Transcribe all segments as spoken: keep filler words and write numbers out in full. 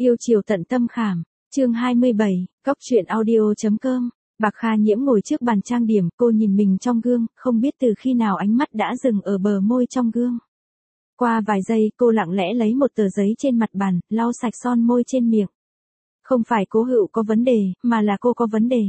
Yêu chiều tận tâm khảm, chương hai mươi bảy, cóc truyện audio.com. Bạc Kha Nhiễm ngồi trước bàn trang điểm, cô nhìn mình trong gương, không biết từ khi nào ánh mắt đã dừng ở bờ môi trong gương. Qua vài giây, cô lặng lẽ lấy một tờ giấy trên mặt bàn, lau sạch son môi trên miệng. Không phải Cố Hựu có vấn đề, mà là cô có vấn đề.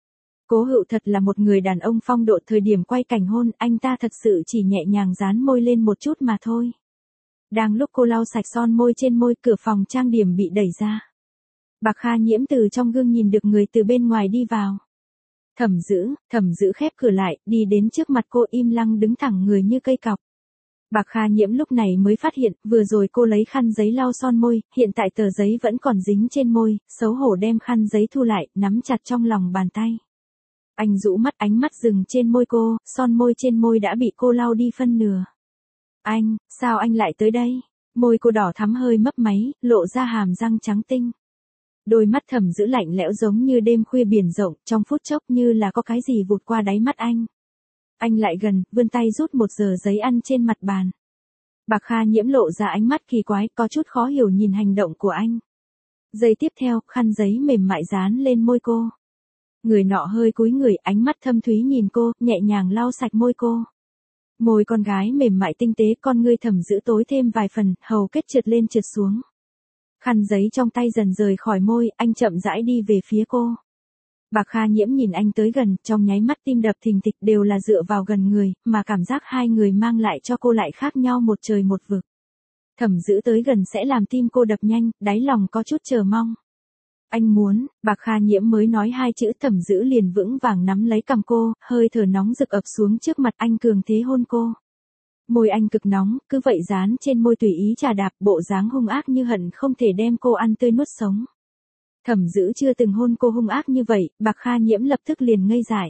Cố Hựu thật là một người đàn ông phong độ, thời điểm quay cảnh hôn, anh ta thật sự chỉ nhẹ nhàng dán môi lên một chút mà thôi. Đang lúc cô lau sạch son môi trên môi, cửa phòng trang điểm bị đẩy ra. Bạc Kha Nhiễm từ trong gương nhìn được người từ bên ngoài đi vào. Thẩm Dữ, Thẩm Dữ khép cửa lại, đi đến trước mặt cô im lặng đứng thẳng người như cây cọc. Bạc Kha Nhiễm lúc này mới phát hiện, vừa rồi cô lấy khăn giấy lau son môi, hiện tại tờ giấy vẫn còn dính trên môi, xấu hổ đem khăn giấy thu lại, nắm chặt trong lòng bàn tay. Anh rũ mắt, ánh mắt dừng trên môi cô, son môi trên môi đã bị cô lau đi phân nửa. Anh, sao anh lại tới đây? Môi cô đỏ thắm hơi mấp máy, lộ ra hàm răng trắng tinh. Đôi mắt Thẩm Dữ lạnh lẽo giống như đêm khuya biển rộng, trong phút chốc như là có cái gì vụt qua đáy mắt anh. Anh lại gần, vươn tay rút một tờ giấy ăn trên mặt bàn. Bạc Kha Nhiễm lộ ra ánh mắt kỳ quái, có chút khó hiểu nhìn hành động của anh. Giây tiếp theo, khăn giấy mềm mại dán lên môi cô. Người nọ hơi cúi người, ánh mắt thâm thúy nhìn cô, nhẹ nhàng lau sạch môi cô. Môi con gái mềm mại tinh tế, con ngươi Thẩm Dữ tối thêm vài phần, hầu kết trượt lên trượt xuống. Khăn giấy trong tay dần rời khỏi môi, anh chậm rãi đi về phía cô. Bạc Kha Nhiễm nhìn anh tới gần, trong nháy mắt tim đập thình thịch, đều là dựa vào gần người, mà cảm giác hai người mang lại cho cô lại khác nhau một trời một vực. Thẩm Dữ tới gần sẽ làm tim cô đập nhanh, đáy lòng có chút chờ mong. Anh muốn, Bạc Kha Nhiễm mới nói hai chữ, Thẩm Dữ liền vững vàng nắm lấy cằm cô, hơi thở nóng rực ập xuống trước mặt anh, cường thế hôn cô. Môi anh cực nóng, cứ vậy dán trên môi tùy ý chà đạp, bộ dáng hung ác như hận không thể đem cô ăn tươi nuốt sống. Thẩm Dữ chưa từng hôn cô hung ác như vậy, Bạc Kha Nhiễm lập tức liền ngây dại.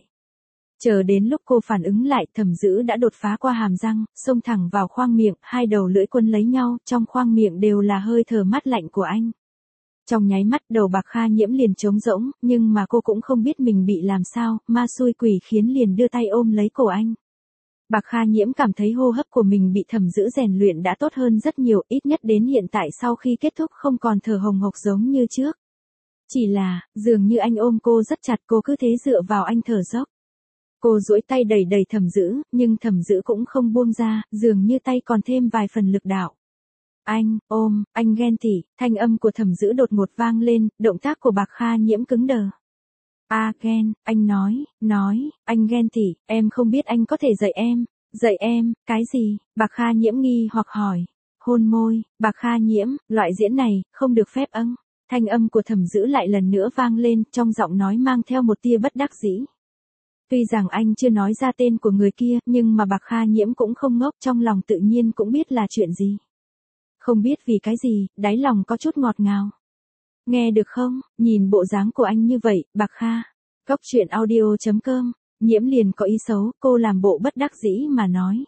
Chờ đến lúc cô phản ứng lại, Thẩm Dữ đã đột phá qua hàm răng, xông thẳng vào khoang miệng, hai đầu lưỡi quấn lấy nhau, trong khoang miệng đều là hơi thở mát lạnh của anh. Trong nháy mắt đầu Bạc Kha Nhiễm liền trống rỗng, nhưng mà cô cũng không biết mình bị làm sao, ma xui quỷ khiến liền đưa tay ôm lấy cổ anh. Bạc Kha Nhiễm cảm thấy hô hấp của mình bị Thẩm Dữ rèn luyện đã tốt hơn rất nhiều, ít nhất đến hiện tại sau khi kết thúc không còn thở hồng hộc giống như trước. Chỉ là, dường như anh ôm cô rất chặt, cô cứ thế dựa vào anh thở dốc. Cô duỗi tay đẩy đẩy Thẩm Dữ, nhưng Thẩm Dữ cũng không buông ra, dường như tay còn thêm vài phần lực đạo. Anh, ôm, anh ghen tị, thanh âm của Thẩm Dữ đột ngột vang lên, động tác của Bạc Kha Nhiễm cứng đờ. A à, ghen, anh nói, nói, anh ghen tị, em không biết anh có thể dạy em, dạy em, cái gì? Bạc Kha Nhiễm nghi hoặc hỏi. Hôn môi, Bạc Kha Nhiễm, loại diễn này, không được phép âng. Thanh âm của Thẩm Dữ lại lần nữa vang lên, trong giọng nói mang theo một tia bất đắc dĩ. Tuy rằng anh chưa nói ra tên của người kia, nhưng mà Bạc Kha Nhiễm cũng không ngốc, trong lòng tự nhiên cũng biết là chuyện gì. Không biết vì cái gì, đáy lòng có chút ngọt ngào. Nghe được không, nhìn bộ dáng của anh như vậy, Bạc Kha. Cóc truyện audio.com, Nhiễm liền có ý xấu, cô làm bộ bất đắc dĩ mà nói.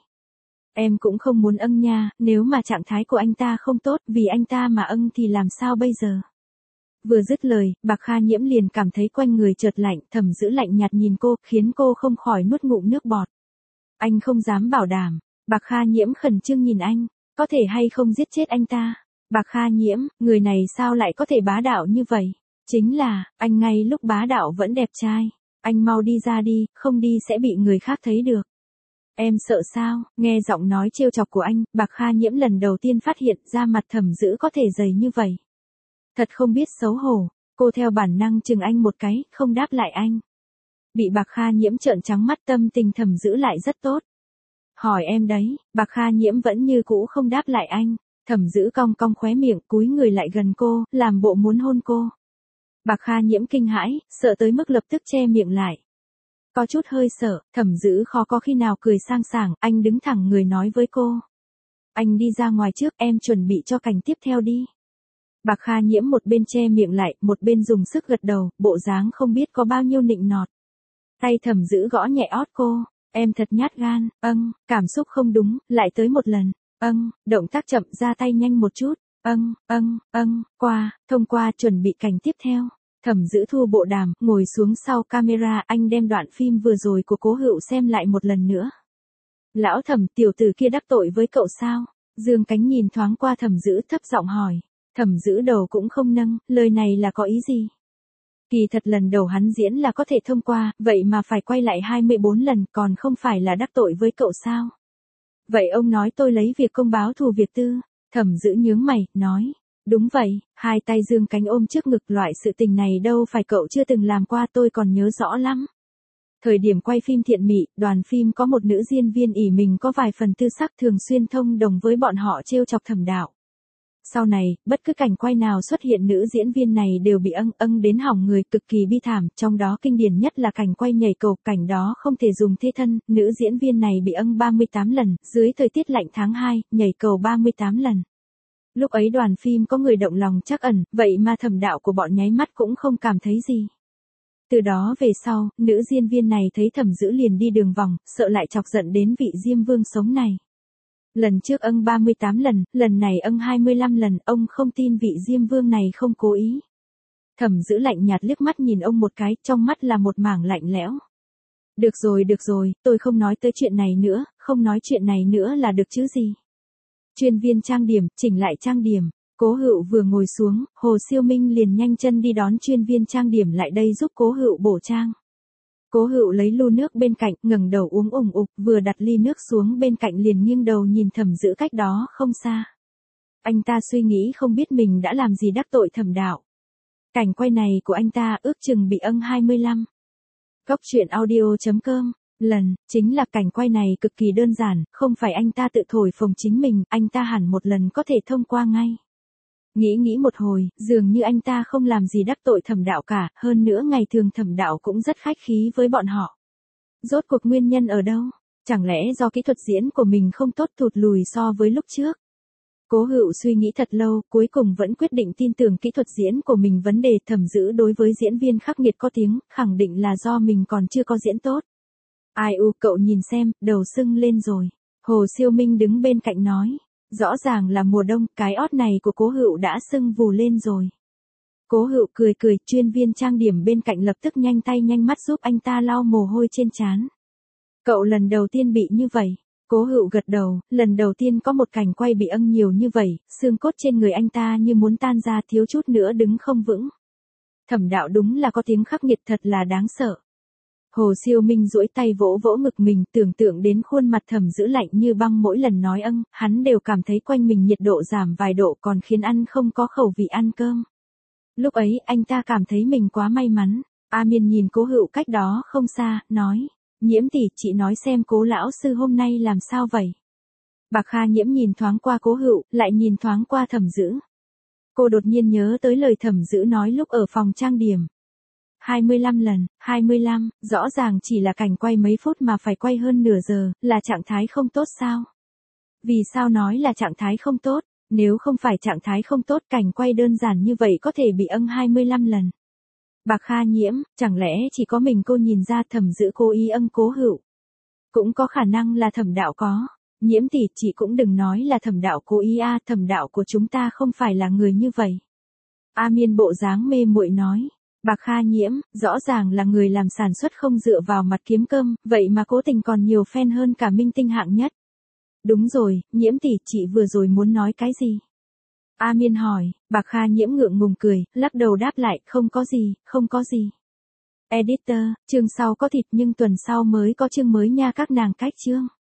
Em cũng không muốn âng nha, nếu mà trạng thái của anh ta không tốt, vì anh ta mà âng thì làm sao bây giờ? Vừa dứt lời, Bạc Kha Nhiễm liền cảm thấy quanh người chợt lạnh, Thẩm Dữ lạnh nhạt nhìn cô, khiến cô không khỏi nuốt ngụm nước bọt. Anh không dám bảo đảm. Bạc Kha Nhiễm khẩn trương nhìn anh, có thể hay không giết chết anh ta? Bạc Kha Nhiễm, người này sao lại có thể bá đạo như vậy? Chính là, anh ngay lúc bá đạo vẫn đẹp trai. Anh mau đi ra đi, không đi sẽ bị người khác thấy được. Em sợ sao? Nghe giọng nói trêu chọc của anh, Bạc Kha Nhiễm lần đầu tiên phát hiện ra mặt Thẩm Dữ có thể dày như vậy. Thật không biết xấu hổ, cô theo bản năng chừng anh một cái, không đáp lại anh. Bị Bạc Kha Nhiễm trợn trắng mắt, tâm tình Thẩm Dữ lại rất tốt. Hỏi em đấy, Bạc Kha Nhiễm vẫn như cũ không đáp lại anh. Thẩm Dữ cong cong khóe miệng, cúi người lại gần cô, làm bộ muốn hôn cô. Bạc Kha Nhiễm kinh hãi, sợ tới mức lập tức che miệng lại. Có chút hơi sợ, Thẩm Dữ khó có khi nào cười sang sảng, anh đứng thẳng người nói với cô. Anh đi ra ngoài trước, em chuẩn bị cho cảnh tiếp theo đi. Bạc Kha Nhiễm một bên che miệng lại, một bên dùng sức gật đầu, bộ dáng không biết có bao nhiêu nịnh nọt. Tay Thẩm Dữ gõ nhẹ ót cô. Em thật nhát gan, âng, cảm xúc không đúng, lại tới một lần, âng, động tác chậm, ra tay nhanh một chút, âng, âng, âng, qua, thông qua, chuẩn bị cảnh tiếp theo. Thẩm Dữ thu bộ đàm, ngồi xuống sau camera, anh đem đoạn phim vừa rồi của Cố Hựu xem lại một lần nữa. Lão Thẩm, tiểu tử kia đắc tội với cậu sao? Dương Cánh nhìn thoáng qua Thẩm Dữ, thấp giọng hỏi. Thẩm Dữ đầu cũng không nâng, lời này là có ý gì? Kỳ thật lần đầu hắn diễn là có thể thông qua, vậy mà phải quay lại hai mươi bốn lần, còn không phải là đắc tội với cậu sao? Vậy ông nói tôi lấy việc công báo thù việc tư. Thẩm Dữ nhướng mày, nói. Đúng vậy, hai tay giương cánh ôm trước ngực, loại sự tình này đâu phải cậu chưa từng làm qua, tôi còn nhớ rõ lắm. Thời điểm quay phim Thiện Mị, đoàn phim có một nữ diễn viên ỷ mình có vài phần tư sắc, thường xuyên thông đồng với bọn họ trêu chọc Thẩm Đạo. Sau này, bất cứ cảnh quay nào xuất hiện nữ diễn viên này đều bị âng âng đến hỏng người, cực kỳ bi thảm, trong đó kinh điển nhất là cảnh quay nhảy cầu, cảnh đó không thể dùng thế thân, nữ diễn viên này bị âng ba mươi tám lần, dưới thời tiết lạnh tháng hai, nhảy cầu ba mươi tám lần. Lúc ấy đoàn phim có người động lòng trắc ẩn, vậy mà Thẩm Đạo của bọn nháy mắt cũng không cảm thấy gì. Từ đó về sau, nữ diễn viên này thấy Thẩm Dữ liền đi đường vòng, sợ lại chọc giận đến vị Diêm Vương sống này. Lần trước âng ba mươi tám lần, lần này âng hai mươi lăm lần, ông không tin vị Diêm Vương này không cố ý. Thẩm Dữ lạnh nhạt liếc mắt nhìn ông một cái, trong mắt là một mảng lạnh lẽo. Được rồi được rồi, tôi không nói tới chuyện này nữa, không nói chuyện này nữa là được chứ gì. Chuyên viên trang điểm, chỉnh lại trang điểm. Cố Hựu vừa ngồi xuống, Hồ Siêu Minh liền nhanh chân đi đón chuyên viên trang điểm lại đây giúp Cố Hựu bổ trang. Cố Hựu lấy lu nước bên cạnh, ngẩng đầu uống ủng ục, vừa đặt ly nước xuống bên cạnh liền nghiêng đầu nhìn Thẩm Dữ cách đó không xa. Anh ta suy nghĩ không biết mình đã làm gì đắc tội Thẩm Đạo. Cảnh quay này của anh ta ước chừng bị âng hai mươi lăm. Cóc truyện audio chấm com. Lần, chính là cảnh quay này cực kỳ đơn giản, không phải anh ta tự thổi phồng chính mình, anh ta hẳn một lần có thể thông qua ngay. Nghĩ nghĩ một hồi, dường như anh ta không làm gì đắc tội Thẩm Đạo cả, hơn nữa ngày thường Thẩm Đạo cũng rất khách khí với bọn họ. Rốt cuộc nguyên nhân ở đâu? Chẳng lẽ do kỹ thuật diễn của mình không tốt, tụt lùi so với lúc trước? Cố Hựu suy nghĩ thật lâu, cuối cùng vẫn quyết định tin tưởng kỹ thuật diễn của mình. Vấn đề Thẩm Dữ đối với diễn viên khắc nghiệt có tiếng, khẳng định là do mình còn chưa có diễn tốt. Ai u, cậu nhìn xem, đầu sưng lên rồi. Hồ Siêu Minh đứng bên cạnh nói. Rõ ràng là mùa đông, cái ót này của Cố Hựu đã sưng vù lên rồi. Cố Hựu cười cười, chuyên viên trang điểm bên cạnh lập tức nhanh tay nhanh mắt giúp anh ta lau mồ hôi trên trán. Cậu lần đầu tiên bị như vậy. Cố Hựu gật đầu, lần đầu tiên có một cảnh quay bị âng nhiều như vậy, xương cốt trên người anh ta như muốn tan ra, thiếu chút nữa đứng không vững. Thẩm Đạo đúng là có tiếng khắc nghiệt, thật là đáng sợ. Hồ Siêu Minh duỗi tay vỗ vỗ ngực mình, tưởng tượng đến khuôn mặt Thẩm Dữ lạnh như băng mỗi lần nói âng, hắn đều cảm thấy quanh mình nhiệt độ giảm vài độ, còn khiến ăn không có khẩu vị ăn cơm. Lúc ấy, anh ta cảm thấy mình quá may mắn. A Miên nhìn Cố Hựu cách đó không xa, nói. Nhiễm tỷ, chị nói xem Cố lão sư hôm nay làm sao vậy? Bạc Kha Nhiễm nhìn thoáng qua Cố Hựu, lại nhìn thoáng qua Thẩm Dữ. Cô đột nhiên nhớ tới lời Thẩm Dữ nói lúc ở phòng trang điểm. hai mươi lăm lần, hai mươi lăm, rõ ràng chỉ là cảnh quay mấy phút mà phải quay hơn nửa giờ, là trạng thái không tốt sao? Vì sao nói là trạng thái không tốt? Nếu không phải trạng thái không tốt, cảnh quay đơn giản như vậy có thể bị âng hai mươi lăm lần. Bạc Kha Nhiễm, chẳng lẽ chỉ có mình cô nhìn ra Thẩm Dữ cố ý âng Cố Hựu? Cũng có khả năng là Thẩm Đạo có. Nhiễm tỷ, chị cũng đừng nói là Thẩm Đạo cố ý a, Thẩm Đạo của chúng ta không phải là người như vậy. A Miên bộ dáng mê muội nói. Bạc Kha Nhiễm, rõ ràng là người làm sản xuất không dựa vào mặt kiếm cơm, vậy mà cố tình còn nhiều fan hơn cả minh tinh hạng nhất. Đúng rồi, Nhiễm tỷ, chị vừa rồi muốn nói cái gì? A Miên hỏi, Bạc Kha Nhiễm ngượng ngùng cười, lắc đầu đáp lại, không có gì, không có gì. Editor, chương sau có thịt nhưng tuần sau mới có chương mới nha các nàng cách chương.